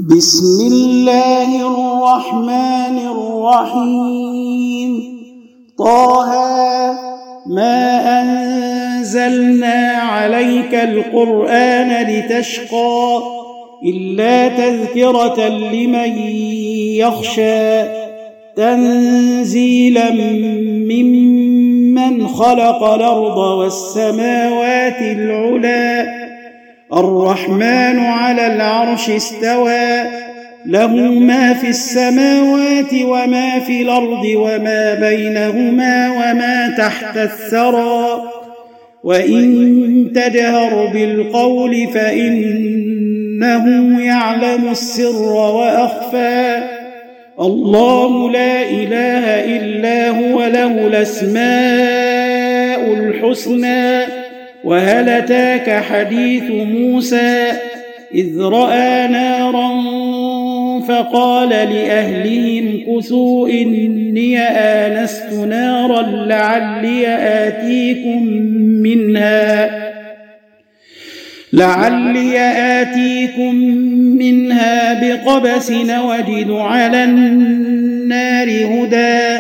بسم الله الرحمن الرحيم. طه ما أنزلنا عليك القرآن لتشقى إلا تذكرة لمن يخشى تنزيلا ممن خلق الأرض والسماوات العلى الرحمن على العرش استوى له ما في السماوات وما في الأرض وما بينهما وما تحت الثرى وإن تجهر بالقول فإنه يعلم السر وأخفى الله لا إله إلا هو له الأسماء الحسنى. وهل أتاك حديث موسى إذ رأى نارا فقال لأهلهم كثوا إني آنست نارا لعلي آتيكم منها بقبس وجد على النار هدى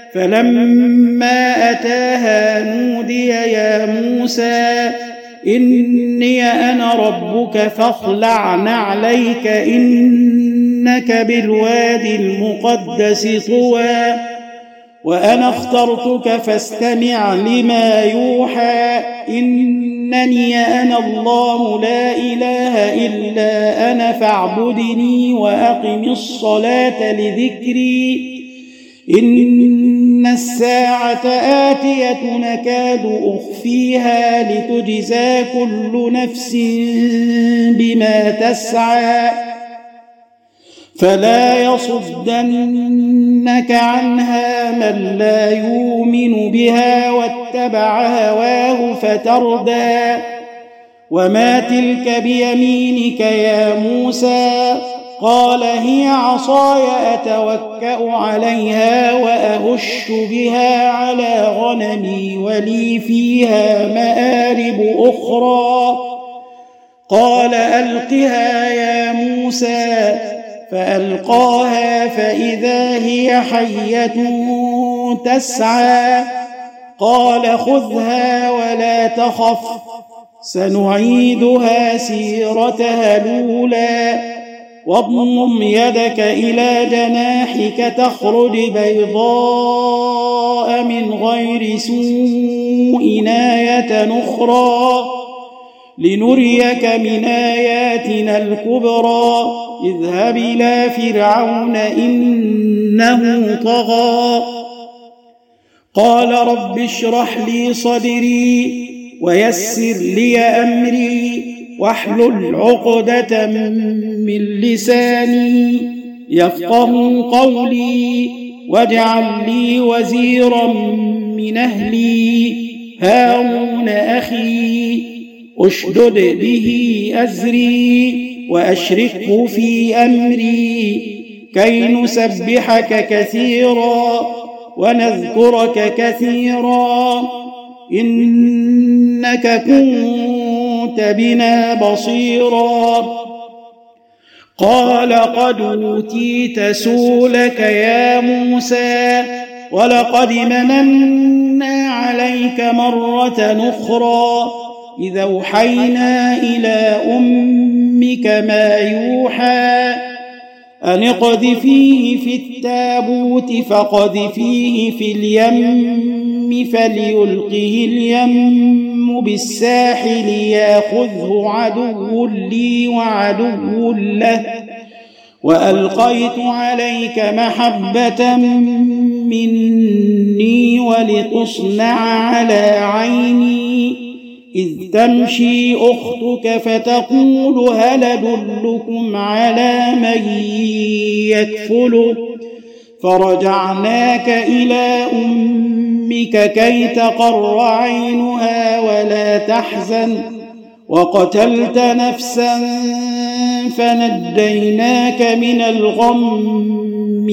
فلما أتاها نودي يا موسى إني أنا ربك فاخلع نعليك إنك بالوادي المقدس طوى وأنا اخترتك فاستمع لما يوحى إنني أنا الله لا إله إلا أنا فاعبدني وأقم الصلاة لذكري إن الساعة آتية نكاد أخفيها لتجزى كل نفس بما تسعى فلا يصدنك عنها من لا يؤمن بها واتبع هواه فتردى وما تلك بيمينك يا موسى قال هي عصاي أتوكأ عليها وأهش بها على غنمي ولي فيها مآرب أخرى قال ألقها يا موسى فألقاها فإذا هي حية تسعى قال خذها ولا تخف سنعيدها سيرتها الأولى واضمم يدك إلى جناحك تخرج بيضاء من غير سوء آية أخرى لنريك من آياتنا الكبرى اذهب إلى فرعون إنه طغى قال رب اشرح لي صدري ويسر لي أمري واحلل عقدة من لساني يفقه قولي واجعل لي وزيرا من أهلي هارون أخي أشدد به أزري وأشركه في أمري كي نسبحك كثيرا ونذكرك كثيرا إنك كنت بنا بصيرا قال قد أوتيت سؤلك يا موسى ولقد مننا عليك مرة أخرى إذا أوحينا إلى أمك ما يوحى أن اقذفيه في التابوت فقذفيه في اليم فليلقه اليم بالساحل ياخذه عدو لي وعدو له وألقيت عليك محبة مني ولتصنع على عيني إذ تمشي أختك فتقول هل أدلكم على من يكفله فرجعناك إلى أمك كي تقر عينها ولا تحزن وقتلت نفسا فنجيناك من الغم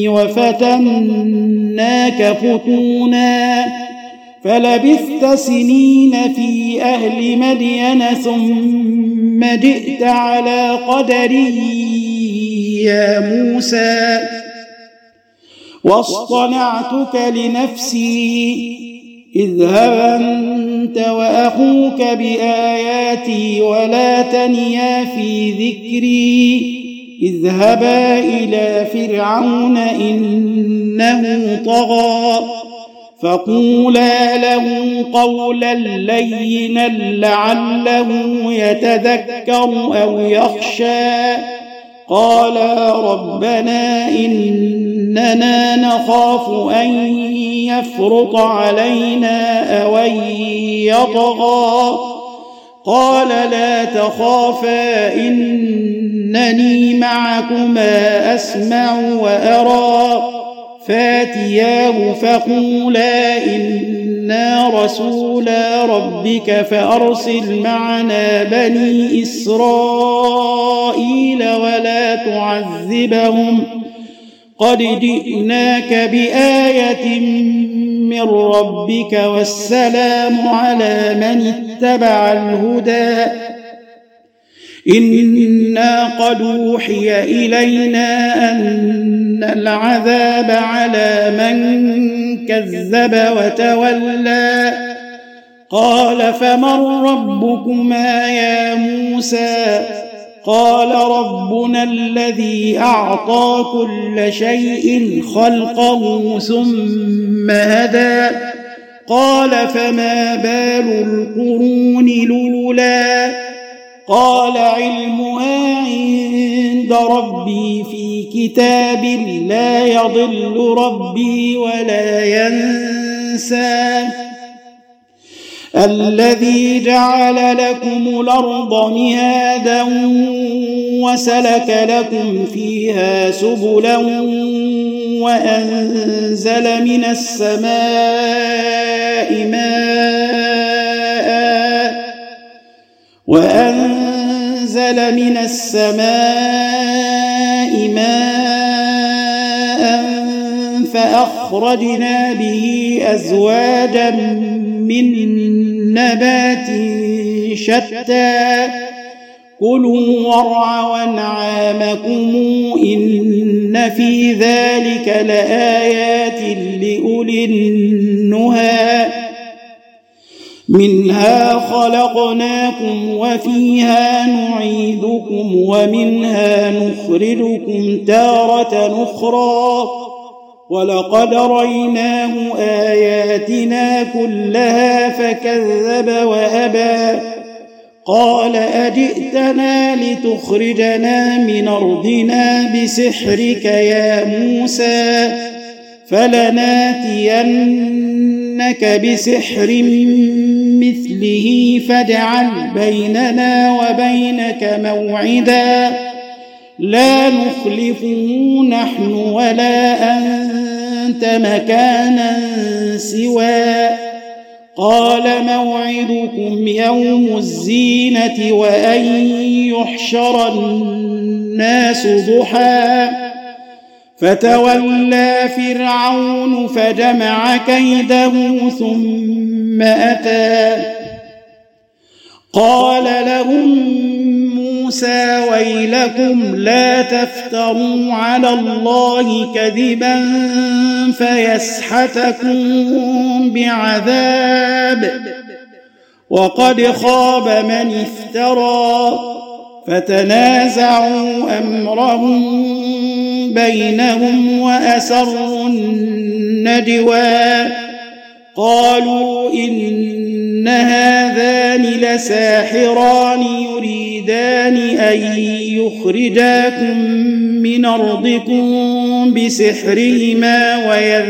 وفتناك فتونا فلبثت سنين في أهل مدين ثم جئت على قدري يا موسى واصطنعتك لنفسي اذهب أنت وأخوك بآياتي ولا تنيا في ذكري اذهبا إلى فرعون إنه طغى فقولا له قولا لينا لعله يتذكر أو يخشى قالا ربنا إننا نخاف أن يفرط علينا أو أن يطغى قال لا تخافا إنني معكما أسمع وأرى فاتياه فقولا إنا رسولا ربك فأرسل معنا بني إسرائيل ولا تعذبهم قد جئناك بآية من ربك والسلام على من اتبع الهدى إنا قد أوحي إلينا أن العذاب على من كذب وتولى قال فمن ربكما يا موسى قال ربنا الذي أعطى كل شيء خلقه ثم هدى قال فما بال القرون الأولى قال علمها عند ربي في كتاب لا يضل ربي ولا ينسى الذي جعل لكم الأرض مهادا وسلك لكم فيها سبلا وأنزل من السماء ماء فأخرجنا به أزواجا من نبات شتى كلوا وارعوا أنعامكم إن في ذلك لآيات لأولي النهى منها خلقناكم وفيها نعيدكم ومنها نخرجكم تارة أخرى ولقد ريناه آياتنا كلها فكذب وأبى قال أجئتنا لتخرجنا من أرضنا بسحرك يا موسى فلناتينك بسحر مثله فاجعل بيننا وبينك موعدا لا نخلفه نحن ولا أنت مكانا سوى قال موعدكم يوم الزينة وأن يحشر الناس ضحى فتولى فرعون فجمع كيده ثم أتى قال لهم موسى ويلكم لا تفتروا على الله كذبا فيسحتكم بعذاب وقد خاب من افترى فتنازعوا أمرهم بينهم وأسروا النجوى قالوا إن هذان لساحران يريدان أن يخرجاكم من أرضكم بسحرهما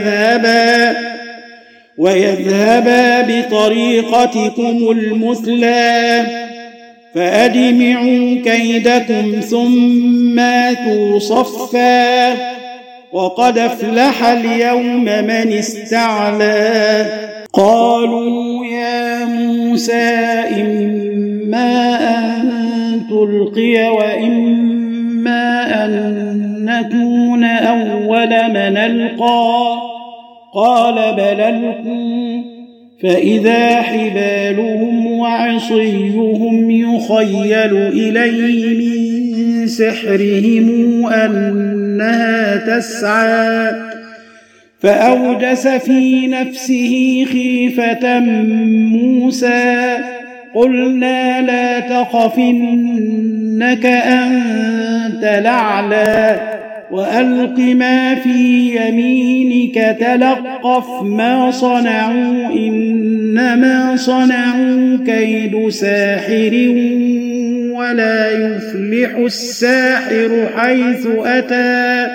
ويذهبا بطريقتكم المثلى فأجمعوا كيدكم ثم آتوا صفا وقد أفلح اليوم من استعلى قالوا يا موسى إما أن تلقي وإما أن نكون أول من ألقى قال بل ألقوا فإذا حبالهم وعصيهم يخيل إليه من سحرهم أنها تسعى فأوجس في نفسه خيفة موسى قلنا لا تخف إنك أنت الأعلى وألق ما في يمينك تلقف ما صنعوا إنما صنعوا كيد ساحر ولا يفلح الساحر حيث أتى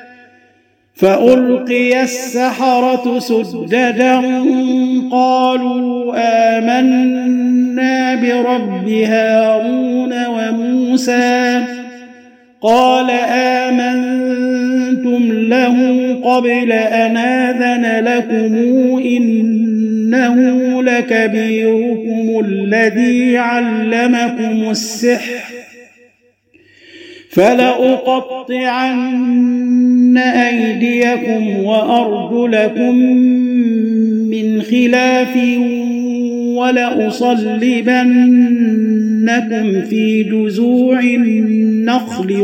فألقي السحرة سجدا قالوا آمنا برب هارون وموسى قال آمنتم له قبل أن آذن لكم إنه لكبيركم الذي علمكم السحر فلأقطعن أيديكم وأرجلكم من خلاف ولأصلبنكم في جذوع النخل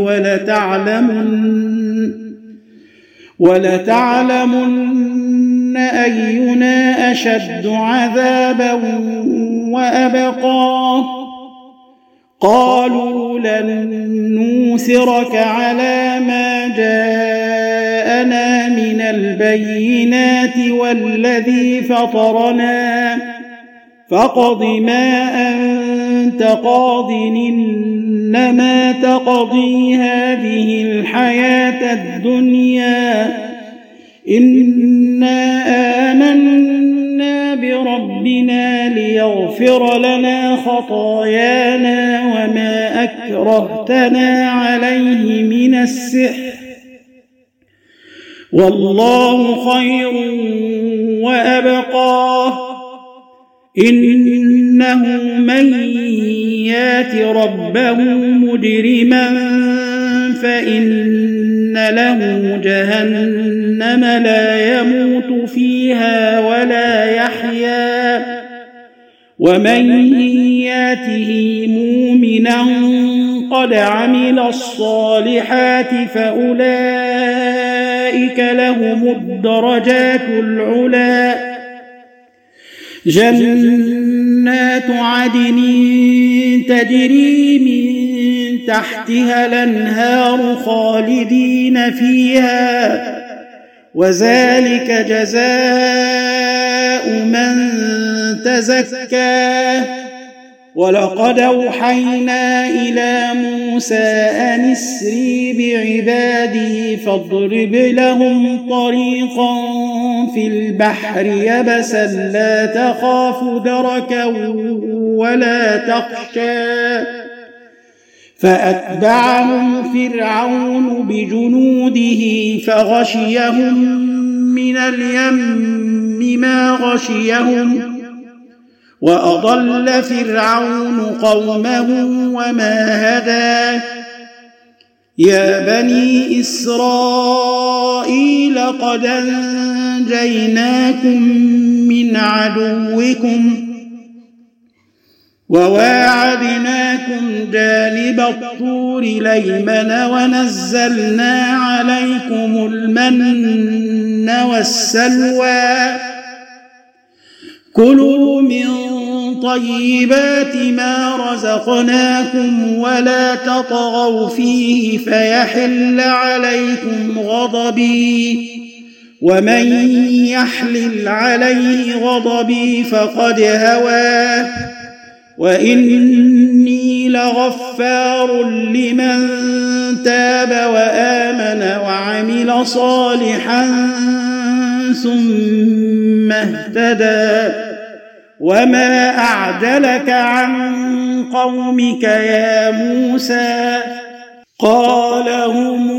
ولتعلمن أينا أشد عذابا وأبقى قالوا لن نوثرك على ما جاءنا من البينات والذي فطرنا فاقض ما أنت قاض إنما تقضي هذه الحياة الدنيا إنا آمنا بربنا ليغفر لنا خطايانا وما أكرهتنا عليه من السحر والله خير وأبقى إنه من يات ربه مجرما فإن له جهنم لا يموت فيها ولا يحيا ومن ياته مؤمنا قد عمل الصالحات فأولئك لهم الدرجات العلى جنات عدن تجري من تحتها الأنهار خالدين فيها وذلك جزاء من تزكى ولقد أوحينا إلى موسى أن اسر بعبادي فاضرب لهم طريقا في البحر يبسا لا تخاف دركا ولا تخشى فأتبعهم فرعون بجنوده فغشيهم من اليم ما غشيهم وأضل فرعون قومه وما هدى يا بني إسرائيل قد أنجيناكم من عدوكم وواعدناكم جانب الطور الأيمن ونزلنا عليكم المن والسلوى كلوا من طيبات ما رزقناكم ولا تطغوا فيه فيحل عليكم غضبي ومن يحلل عليه غضبي فقد هوى وإني لغفار لمن تاب وآمن وعمل صالحا ثم اهتدى وما أعجلك عن قومك يا موسى قال هم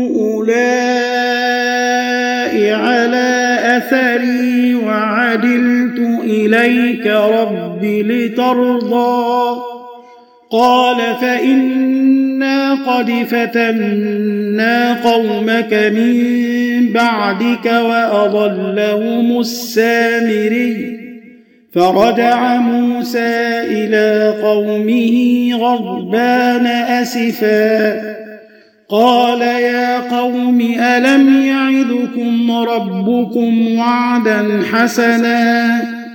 أولئك على أثري وعدلت إليك رب لترضى قال فإنا قد فتنا قومك من بعدك وأضلهم السامري فرجع موسى إلى قومه غضبان أسفا قال يا قوم ألم يعدكم ربكم وعدا حسنا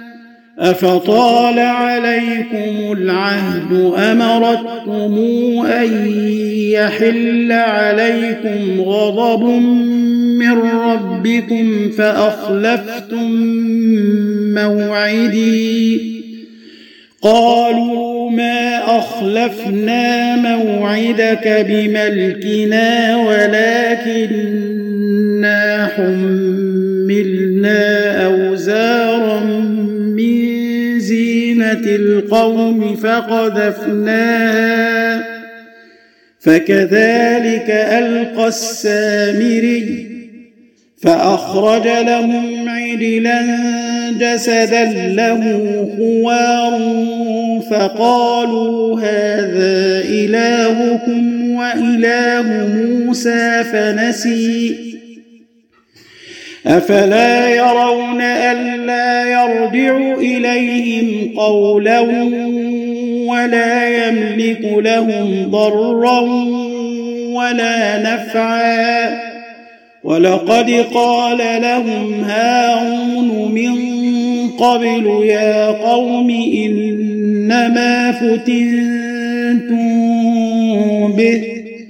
أفطال عليكم العهد أمرتم أن يحل عليكم غضب من ربكم فأخلفتم موعدي قالوا ما أخلفنا موعدك بملكنا ولكننا حملنا أوزارا من زينة القوم فقذفناها فكذلك ألقى السامري فأخرج لهم عجلا جسدا له خوار فقالوا هذا إلهكم وإله موسى فنسي أفلا يرون ألا يرجع إليهم قولا ولا يملك لهم ضرا ولا نفعا ولقد قال لهم هارون من قبل يا قوم إنما فتنتم به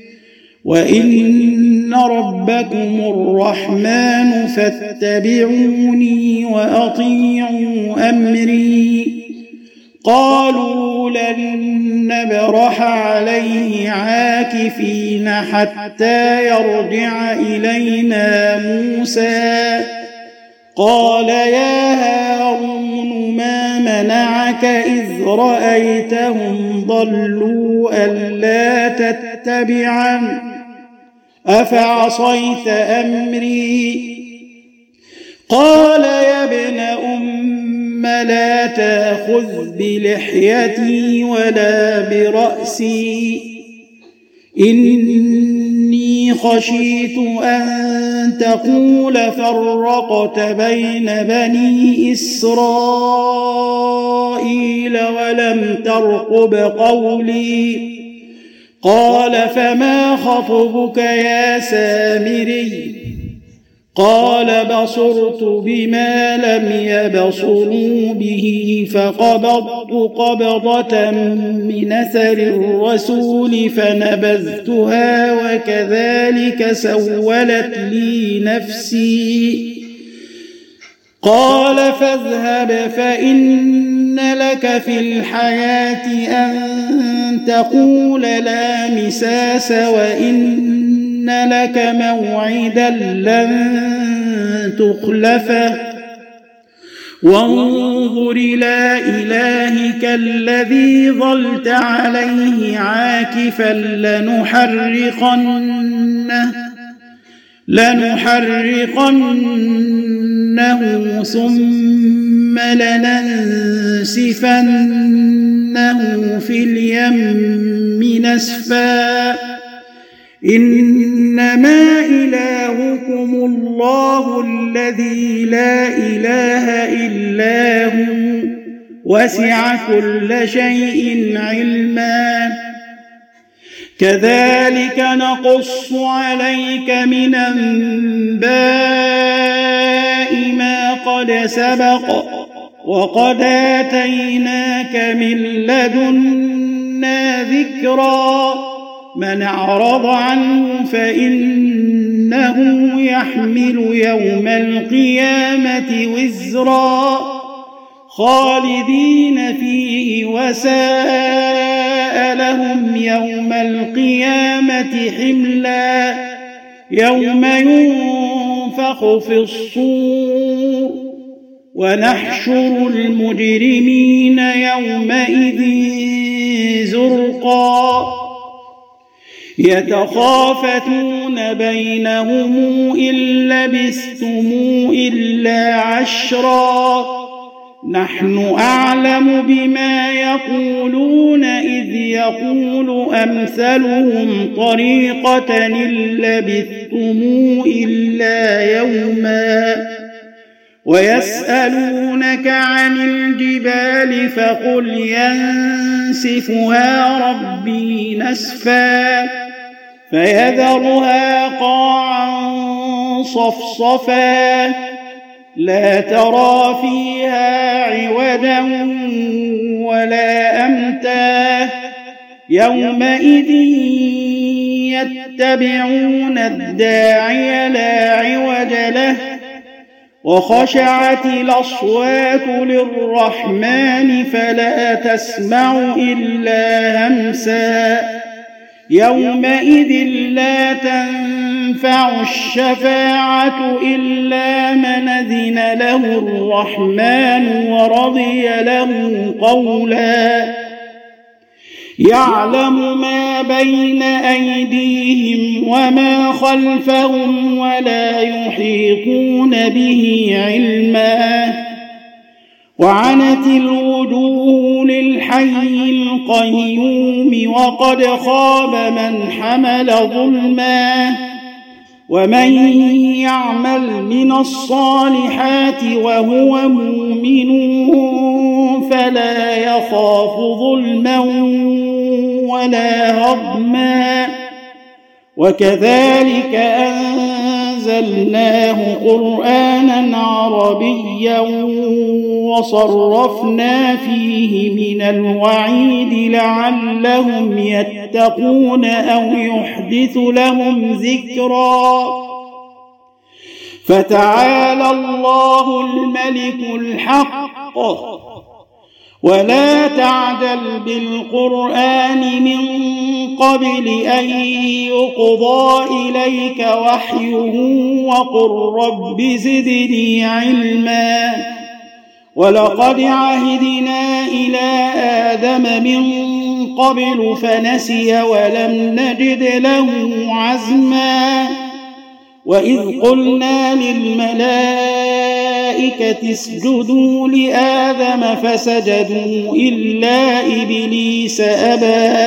وإن ربكم الرحمن فاتبعوني وأطيعوا أمري قالوا لن نبرح عليه عاكفين حتى يرجع إلينا موسى قال يا هارون ما منعك إذ رأيتهم ضلوا ألا تتبعن أفعصيت أمري قال يا ابن لا تأخذ بلحيتي ولا برأسي إني خشيت أن تقول فرقت بين بني إسرائيل ولم ترقب قولي قال فما خطبك يا سامري قال بصرت بما لم يبصروا به فقبضت قبضة من أثر الرسول فنبذتها وكذلك سولت لي نفسي قال فاذهب فإن لك في الحياة أن تقول لا مساس وإن لك موعدا لن تخلفه وانظر إلى إلهك الذي ظلت عليه عاكفا لنحرقنه ثم لننسفنه في اليم نسفا إنما إلهكم الله الذي لا إله إلا هو وسع كل شيء علما كذلك نقص عليك من أنباء ما قد سبق وقد آتيناك من لدنا ذكرا من أعرض عنه فإنه يحمل يوم القيامة وزرا خالدين فيه وساء لهم يوم القيامة حملا يوم ينفخ في الصور ونحشر المجرمين يومئذ زرقا يتخافتون بينهم إن لبثتم إلا عشرا نحن أعلم بما يقولون إذ يقول أمثلهم طريقة إن لبثتم إلا يوما ويسألونك عن الجبال فقل ينسفها ربي نسفا فيذرها قاعا صفصفا لا ترى فيها عوجا ولا أمتا يومئذ يتبعون الداعي لا عوج له وخشعت الأصوات للرحمن فلا تسمع إلا همسا يومئذ لا تنفع الشفاعة إلا من أذن له الرحمن ورضي له قولا يعلم ما بين أيديهم وما خلفهم ولا يحيطون به علما وعنت الوجوه للحي القيوم وقد خاب من حمل ظلما ومن يعمل من الصالحات وهو مؤمن فلا يخاف ظلما ولا هضما وكذلك أنزلناه قرآنا عربيا وصرفنا فيه من الوعيد لعلهم يتقون أو يحدث لهم ذكرا فتعالى الله الملك الحق ولا تعجل بالقرآن من قبل أن يقضى إليك وحيه وقل رب زدني علما ولقد عهدنا إلى آدم من قبل فنسي ولم نجد له عزما وإذ قلنا للملائكة اسجدوا لآدم فسجدوا إلا إبليس أبى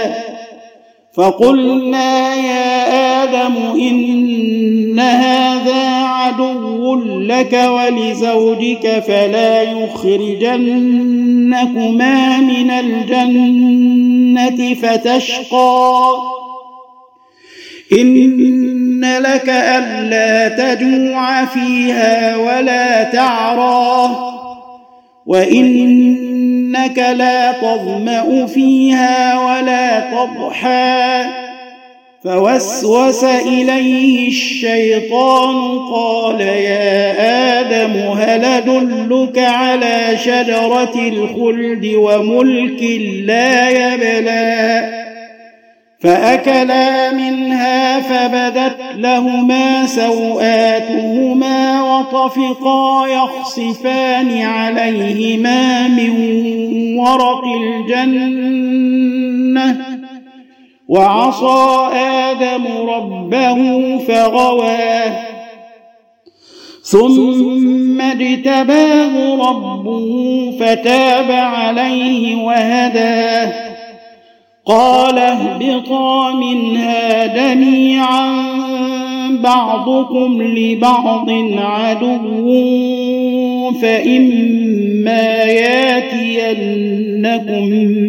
فقلنا يا آدم إن هذا عدو لك ولزوجك فلا يخرجنكما من الجنة فتشقى إن لك ألا تجوع فيها ولا تعرى وإنك لا تظمأ فيها ولا تضحى فوسوس إليه الشيطان قال يا آدم هل أدلك على شجرة الخلد وملك لا يبلى فأكلا منها فبدت لهما سوآتهما وطفقا يخصفان عليهما من ورق الجنة وعصى آدم ربه فغوى ثم اجتباه ربه فتاب عليه وهداه قال اهبطا منها جميعا بعضكم لبعض عدو فإما ياتينكم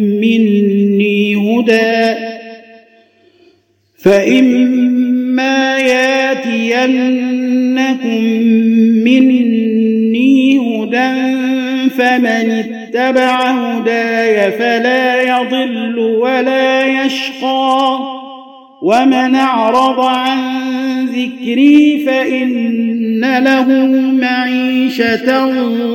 مني هدى فمن اتبع هداي فلا يضل ولا يشقى ومن أعرض عن ذكري فإن له معيشة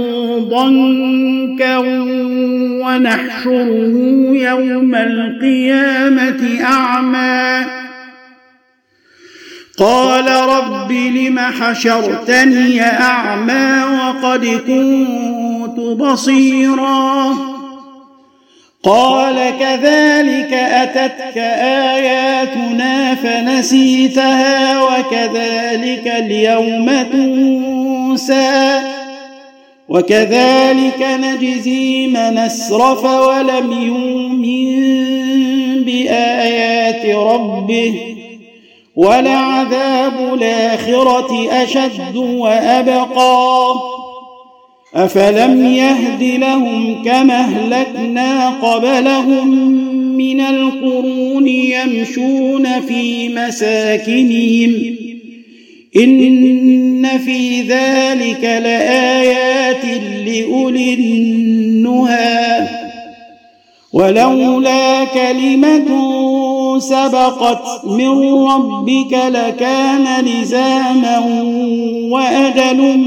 ضنكا ونحشره يوم القيامة أعمى قال رب لم حشرتني أعمى وقد كنت بصيرا قال كذلك أتتك آياتنا فنسيتها وكذلك اليوم تنسى وكذلك نجزي من أسرف ولم يؤمن بآيات ربه ولعذاب الآخرة أشد وأبقى أفلم يهد لهم كما أهلكنا قبلهم من القرون يمشون في مساكنهم إن في ذلك لآيات لأولي النهى ولولا كلمة سبقت من ربك لكان لزاما وأجل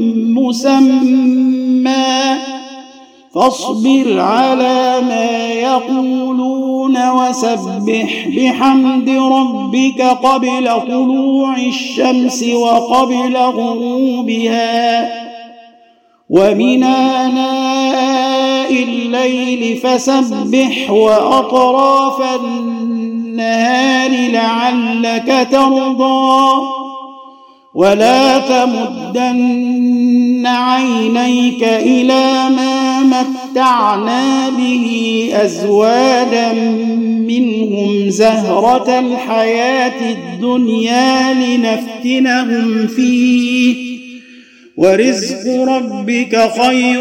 مسمى فاصبر على ما يقولون وسبح بحمد ربك قبل طلوع الشمس وقبل غروبها ومن آناء الليل فسبح وأطراف النهار لعلك ترضى ولا تمدن عينيك إلى ما متعنا به أزواجا منهم زهرة الحياة الدنيا لنفتنهم فيه ورزق ربك خير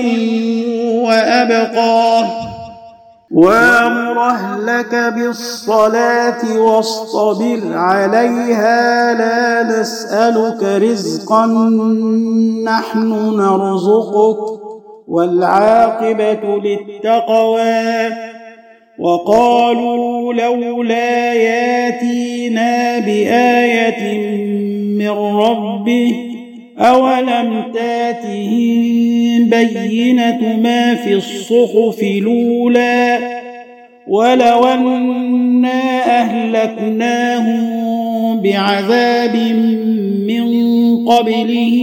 وأبقى وأمر أهلك بالصلاة واصطبر عليها لا نسألك رزقا نحن نرزقك والعاقبة للتقوى وقالوا لولا ياتينا بآية من ربه أولم تاتهم بينة ما في الصحف الأولى ولو أنا أهلكناهم بعذاب من قبله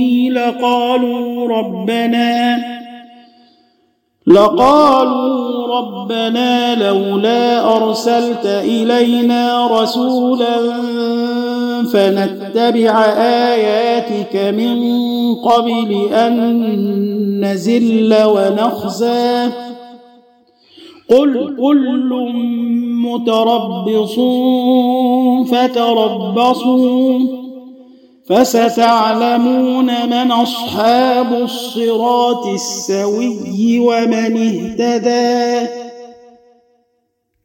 لقالوا ربنا لولا أرسلت إلينا رسولا فنتبع آياتك من قبل أن نزل ونخزى قل كل متربص فتربصوا فستعلمون من أصحاب الصراط السوي ومن اهتدى